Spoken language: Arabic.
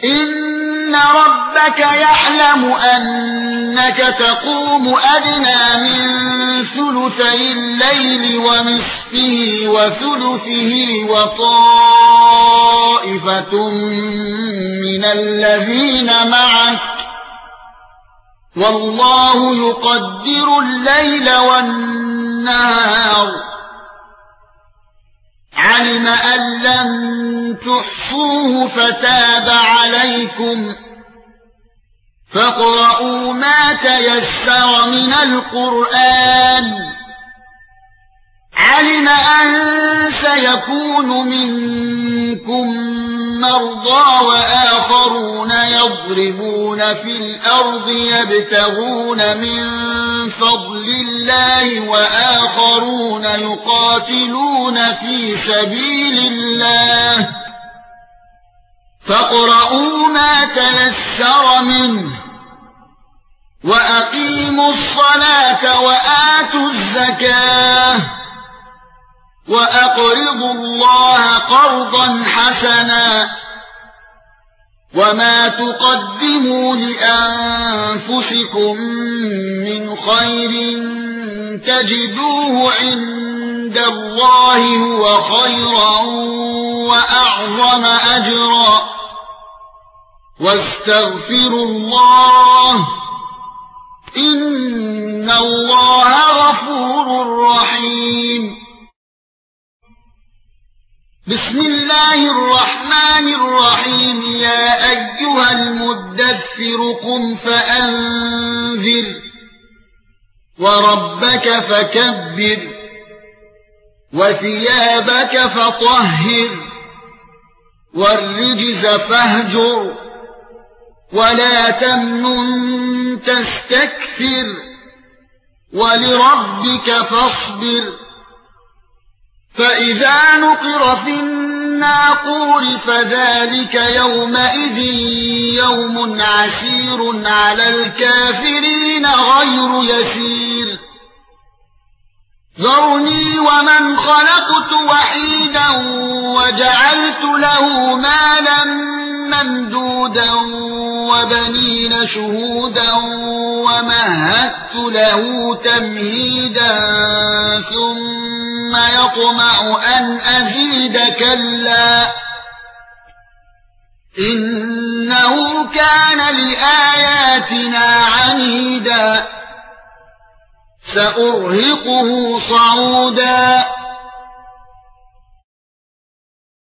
إن ربك يعلم أنك تقوم أدنى من ثلثي الليل ونصفه وثلثه وطائفة من الذين معك والله يقدر الليل والنهار علم أن لن تحصوه فتاب عليكم فاقرؤوا ما تيسر من القرآن علم أن سيكون منكم مرضى وآخرون يضربون في الأرض يبتغون من فضل الله وآخرون يقاتلون في سبيل الله فاقرؤوا ما تيسر منه وأقيموا الصلاة وآتوا الزكاة وأقرضوا الله قرضا حسنا وما تقدموا لأنفسكم من خير تجدوه عند الله هو خيرا وأعظم أجرا واستغفروا الله إن الله غفور رحيم بسم الله الرحمن الرحيم يا أيها المدثر قم فأنذر وربك فكبر وثيابك فطهر والرجز فاهجر ولا تمنن تستكثر ولربك فاصبر فإذا نقر في الناقور فذلك يومئذ يوم عسير على الكافرين غير يسير ذرني ومن خلقت وحيدا وجعلت له مالا ممدودا وبنين شهودا ومهدت له تمهيدا ثم يطمع أن أزيد كلا إنه كان لآياتنا عنيدا سأرهقه صعودا